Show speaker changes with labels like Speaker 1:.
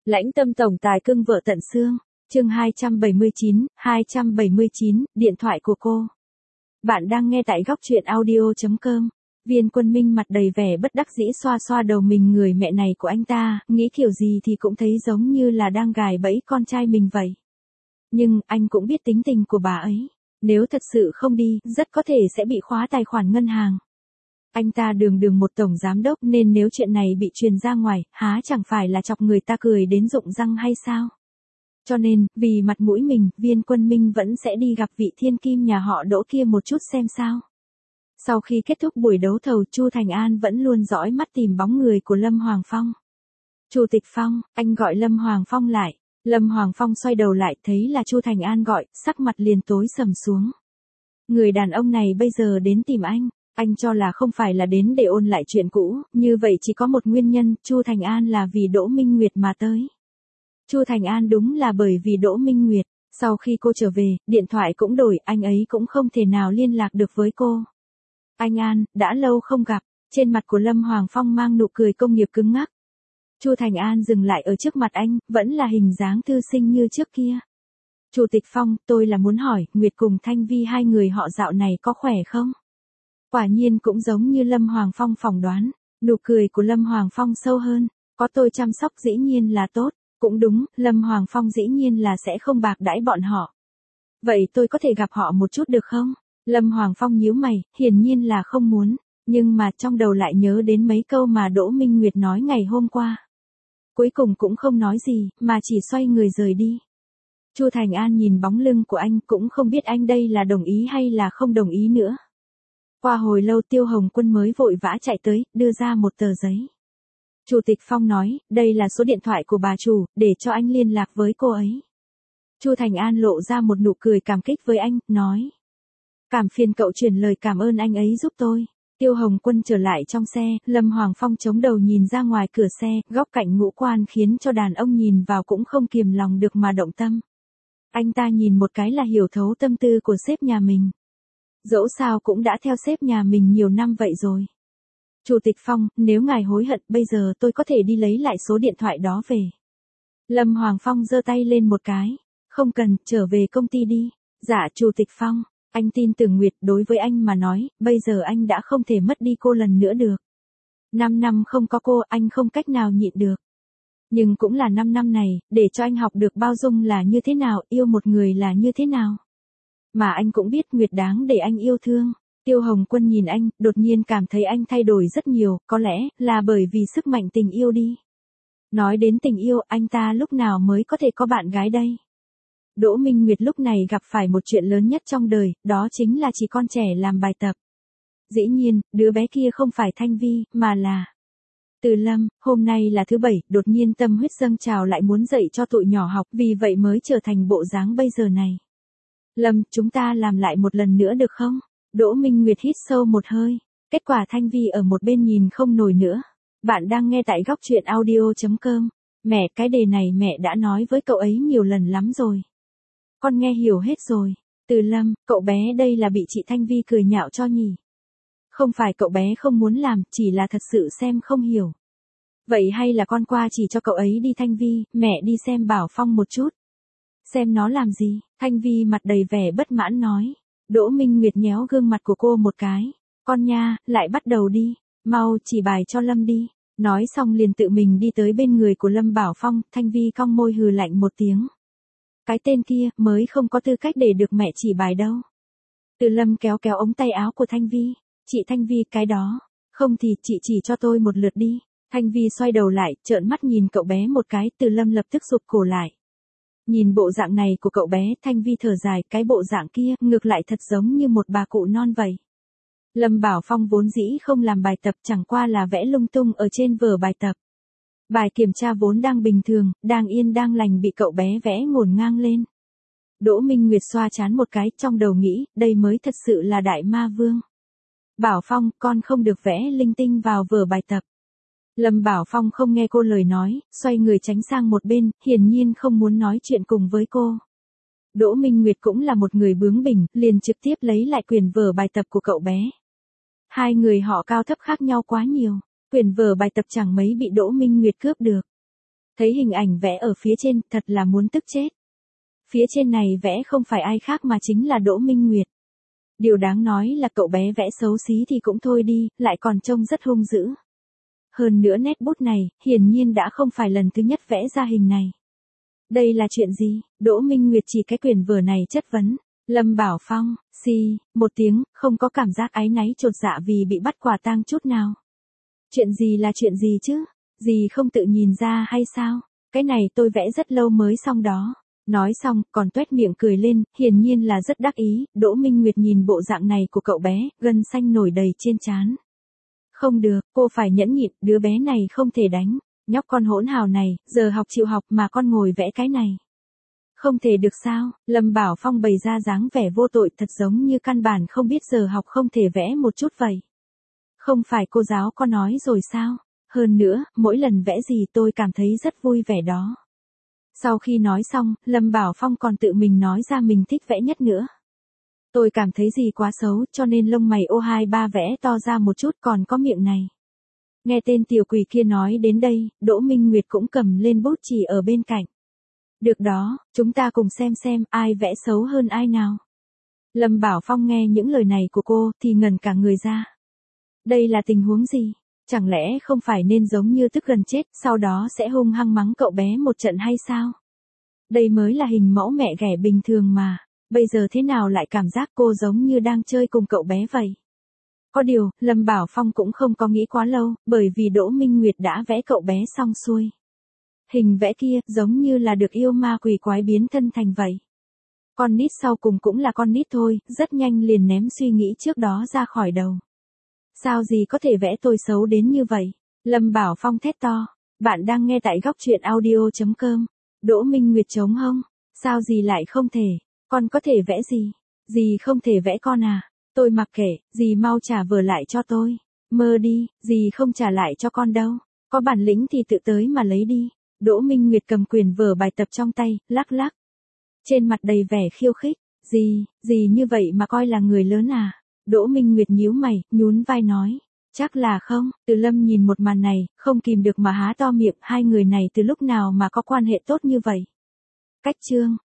Speaker 1: Lãnh tâm tổng tài cưng vợ tận xương. Chương 279, điện thoại của cô. Bạn đang nghe tại góc truyện audio.com. Viên Quân Minh mặt đầy vẻ bất đắc dĩ xoa xoa đầu mình, người mẹ này của anh ta, nghĩ kiểu gì thì cũng thấy giống như là đang gài bẫy con trai mình vậy. Nhưng, anh cũng biết tính tình của bà ấy. Nếu thật sự không đi, rất có thể sẽ bị khóa tài khoản ngân hàng. Anh ta đường một tổng giám đốc nên nếu chuyện này bị truyền ra ngoài, há chẳng phải là chọc người ta cười đến rụng răng hay sao? Cho nên, vì mặt mũi mình, Viên Quân Minh vẫn sẽ đi gặp vị thiên kim nhà họ Đỗ kia một chút xem sao. Sau khi kết thúc buổi đấu thầu, Chu Thành An vẫn luôn dõi mắt tìm bóng người của Lâm Hoàng Phong. Chủ tịch Phong, anh gọi Lâm Hoàng Phong lại. Lâm Hoàng Phong xoay đầu lại, thấy là Chu Thành An gọi, sắc mặt liền tối sầm xuống. Người đàn ông này bây giờ đến tìm anh cho là không phải là đến để ôn lại chuyện cũ, như vậy chỉ có một nguyên nhân, Chu Thành An là vì Đỗ Minh Nguyệt mà tới. Chu Thành An đúng là bởi vì Đỗ Minh Nguyệt, sau khi cô trở về, điện thoại cũng đổi, anh ấy cũng không thể nào liên lạc được với cô. Anh An, đã lâu không gặp, trên mặt của Lâm Hoàng Phong mang nụ cười công nghiệp cứng ngắc. Chu Thành An dừng lại ở trước mặt anh, vẫn là hình dáng thư sinh như trước kia. Chủ tịch Phong, tôi là muốn hỏi, Nguyệt cùng Thanh Vi hai người họ dạo này có khỏe không? Quả nhiên cũng giống như Lâm Hoàng Phong phỏng đoán, nụ cười của Lâm Hoàng Phong sâu hơn, có tôi chăm sóc dĩ nhiên là tốt, cũng đúng, Lâm Hoàng Phong dĩ nhiên là sẽ không bạc đãi bọn họ. Vậy tôi có thể gặp họ một chút được không? Lâm Hoàng Phong nhíu mày, hiển nhiên là không muốn, nhưng mà trong đầu lại nhớ đến mấy câu mà Đỗ Minh Nguyệt nói ngày hôm qua. Cuối cùng cũng không nói gì, mà chỉ xoay người rời đi. Chu Thành An nhìn bóng lưng của anh cũng không biết anh đây là đồng ý hay là không đồng ý nữa. Qua hồi lâu Tiêu Hồng Quân mới vội vã chạy tới, đưa ra một tờ giấy. Chủ tịch Phong nói, đây là số điện thoại của bà chủ, để cho anh liên lạc với cô ấy. Chu Thành An lộ ra một nụ cười cảm kích với anh, nói. Cảm phiền cậu truyền lời cảm ơn anh ấy giúp tôi. Tiêu Hồng Quân trở lại trong xe, Lâm Hoàng Phong chống đầu nhìn ra ngoài cửa xe, góc cạnh ngũ quan khiến cho đàn ông nhìn vào cũng không kiềm lòng được mà động tâm. Anh ta nhìn một cái là hiểu thấu tâm tư của sếp nhà mình. Dẫu sao cũng đã theo sếp nhà mình nhiều năm vậy rồi. Chủ tịch Phong, nếu ngài hối hận, bây giờ tôi có thể đi lấy lại số điện thoại đó về. Lâm Hoàng Phong giơ tay lên một cái. Không cần, trở về công ty đi. Dạ Chủ tịch Phong, anh tin tưởng Nguyệt, đối với anh mà nói, bây giờ anh đã không thể mất đi cô lần nữa được. 5 năm không có cô, anh không cách nào nhịn được. Nhưng cũng là 5 năm này, để cho anh học được bao dung là như thế nào, yêu một người là như thế nào. Mà anh cũng biết Nguyệt đáng để anh yêu thương. Tiêu Hồng Quân nhìn anh, đột nhiên cảm thấy anh thay đổi rất nhiều, có lẽ là bởi vì sức mạnh tình yêu đi. Nói đến tình yêu, anh ta lúc nào mới có thể có bạn gái đây? Đỗ Minh Nguyệt lúc này gặp phải một chuyện lớn nhất trong đời, đó chính là chỉ con trẻ làm bài tập. Dĩ nhiên, đứa bé kia không phải Thanh Vi, mà là Từ Lâm. Hôm nay là thứ Bảy, đột nhiên tâm huyết dâng trào lại muốn dạy cho tụi nhỏ học, vì vậy mới trở thành bộ dáng bây giờ này. Lâm, chúng ta làm lại một lần nữa được không? Đỗ Minh Nguyệt hít sâu một hơi. Kết quả Thanh Vi ở một bên nhìn không nổi nữa. Bạn đang nghe tại góc truyện audio.com. Mẹ, cái đề này mẹ đã nói với cậu ấy nhiều lần lắm rồi. Con nghe hiểu hết rồi. Từ Lâm, cậu bé đây là bị chị Thanh Vi cười nhạo cho nhỉ? Không phải cậu bé không muốn làm, chỉ là thật sự xem không hiểu. Vậy hay là con qua chỉ cho cậu ấy đi Thanh Vi, mẹ đi xem Bảo Phong một chút. Xem nó làm gì? Thanh Vi mặt đầy vẻ bất mãn nói. Đỗ Minh Nguyệt nhéo gương mặt của cô một cái. Con nha, lại bắt đầu đi. Mau chỉ bài cho Lâm đi. Nói xong liền tự mình đi tới bên người của Lâm Bảo Phong. Thanh Vi cong môi hừ lạnh một tiếng. Cái tên kia mới không có tư cách để được mẹ chỉ bài đâu. Từ Lâm kéo kéo ống tay áo của Thanh Vi. Chị Thanh Vi, cái đó. Không thì chị chỉ cho tôi một lượt đi. Thanh Vi xoay đầu lại, trợn mắt nhìn cậu bé một cái. Từ Lâm lập tức rụt cổ lại. Nhìn bộ dạng này của cậu bé, Thanh Vi thở dài, cái bộ dạng kia, ngược lại thật giống như một bà cụ non vậy. Lâm Bảo Phong vốn dĩ không làm bài tập, chẳng qua là vẽ lung tung ở trên vở bài tập. Bài kiểm tra vốn đang bình thường, đang yên đang lành bị cậu bé vẽ ngổn ngang lên. Đỗ Minh Nguyệt xoa chán một cái, trong đầu nghĩ, đây mới thật sự là đại ma vương. Bảo Phong, con không được vẽ linh tinh vào vở bài tập. Lâm Bảo Phong không nghe cô lời nói, xoay người tránh sang một bên, hiển nhiên không muốn nói chuyện cùng với cô. Đỗ Minh Nguyệt cũng là một người bướng bỉnh, liền trực tiếp lấy lại quyển vở bài tập của cậu bé. Hai người họ cao thấp khác nhau quá nhiều, quyển vở bài tập chẳng mấy bị Đỗ Minh Nguyệt cướp được. Thấy hình ảnh vẽ ở phía trên, thật là muốn tức chết. Phía trên này vẽ không phải ai khác mà chính là Đỗ Minh Nguyệt. Điều đáng nói là cậu bé vẽ xấu xí thì cũng thôi đi, lại còn trông rất hung dữ. Hơn nữa nét bút này, hiển nhiên đã không phải lần thứ nhất vẽ ra hình này. Đây là chuyện gì? Đỗ Minh Nguyệt chỉ cái quyển vở này chất vấn. Lâm Bảo Phong, một tiếng, không có cảm giác áy náy chột dạ vì bị bắt quả tang chút nào. Chuyện gì là chuyện gì chứ? Dì không tự nhìn ra hay sao? Cái này tôi vẽ rất lâu mới xong đó. Nói xong, còn tuét miệng cười lên, hiển nhiên là rất đắc ý. Đỗ Minh Nguyệt nhìn bộ dạng này của cậu bé, gân xanh nổi đầy trên trán. Không được, cô phải nhẫn nhịn, đứa bé này không thể đánh. Nhóc con hỗn hào này, giờ học chịu học mà con ngồi vẽ cái này. Không thể được sao? Lâm Bảo Phong bày ra dáng vẻ vô tội thật giống như căn bản không biết giờ học không thể vẽ một chút vậy. Không phải cô giáo có nói rồi sao? Hơn nữa, mỗi lần vẽ gì tôi cảm thấy rất vui vẻ đó. Sau khi nói xong, Lâm Bảo Phong còn tự mình nói ra mình thích vẽ nhất nữa. Tôi cảm thấy gì quá xấu cho nên lông mày O23 vẽ to ra một chút còn có miệng này. Nghe tên tiểu quỷ kia nói đến đây, Đỗ Minh Nguyệt cũng cầm lên bút chì ở bên cạnh. Được đó, chúng ta cùng xem ai vẽ xấu hơn ai nào. Lâm Bảo Phong nghe những lời này của cô thì ngẩn cả người ra. Đây là tình huống gì? Chẳng lẽ không phải nên giống như tức gần chết, sau đó sẽ hung hăng mắng cậu bé một trận hay sao? Đây mới là hình mẫu mẹ ghẻ bình thường mà, bây giờ thế nào lại cảm giác cô giống như đang chơi cùng cậu bé vậy? Có điều, Lâm Bảo Phong cũng không có nghĩ quá lâu, bởi vì Đỗ Minh Nguyệt đã vẽ cậu bé xong xuôi. Hình vẽ kia giống như là được yêu ma quỷ quái biến thân thành vậy. Con nít sau cùng cũng là con nít thôi, rất nhanh liền ném suy nghĩ trước đó ra khỏi đầu. Sao gì có thể vẽ tôi xấu đến như vậy? Lâm Bảo Phong thét to. Bạn đang nghe tại góc truyện audio.com. Đỗ Minh Nguyệt trống hông. Sao gì lại không thể? Con có thể vẽ gì? Dì không thể vẽ con à? Tôi mặc kệ, dì mau trả vở lại cho tôi. Mơ đi, dì không trả lại cho con đâu. Có bản lĩnh thì tự tới mà lấy đi. Đỗ Minh Nguyệt cầm quyển vở bài tập trong tay, lắc lắc. Trên mặt đầy vẻ khiêu khích. Dì như vậy mà coi là người lớn à? Đỗ Minh Nguyệt nhíu mày, nhún vai nói. Chắc là không, Từ Lâm nhìn một màn này, không kìm được mà há to miệng, hai người này từ lúc nào mà có quan hệ tốt như vậy. Cách chương.